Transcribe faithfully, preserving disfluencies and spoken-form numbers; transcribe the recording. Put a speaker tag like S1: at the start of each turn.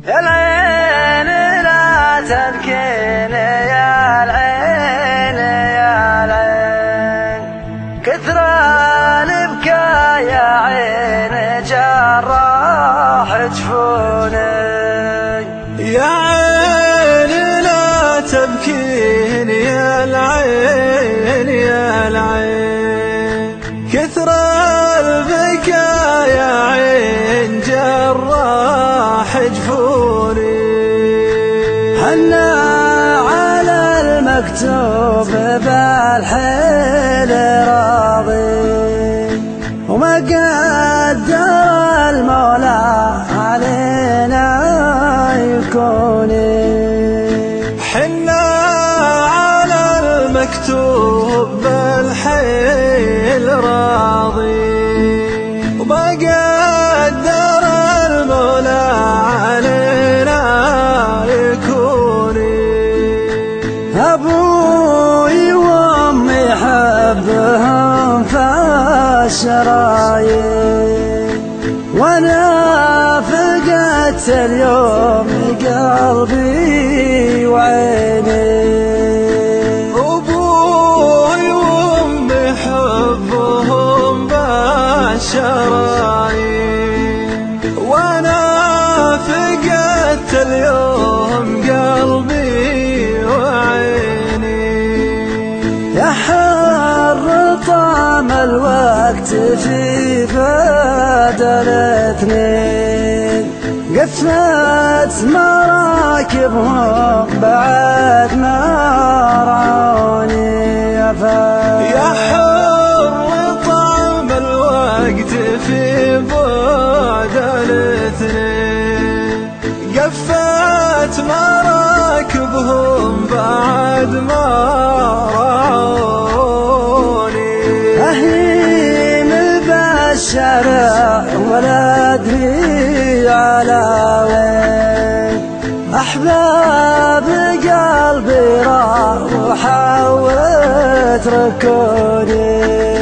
S1: يا العين لا تبكيني يا العين يا العين، كثر البكاء يا عين جراح جفوني.
S2: يا عين لا تبكيني يا العين يا العين، كثر البكاء يا عين جراح جفوني.
S1: حنا على المكتوب بالحيل راضي، وما قدر المولى علينا يكوني.
S2: حنا على المكتوب بالحيل راضي، وما قدر المولى علينا يكوني.
S1: أبوي وأمي حبهم فالشرايين، وأنا فقدت اليوم قلبي وعيني.
S2: أبوي وأمي حبهم بالشرايين، وأنا فقدت اليوم قلبي وعيني.
S1: يا حر طعم الوقت في بدل اثنين، قفت مراكبهم بعد ما رعوني. يا
S2: يا حر طعم الوقت في بعد الاثنين، قفت مراكبهم بعد ما رعوني.
S1: أهيم بالشارع ولا أدري على وين، أحباب قلبي راحوا واتركوني.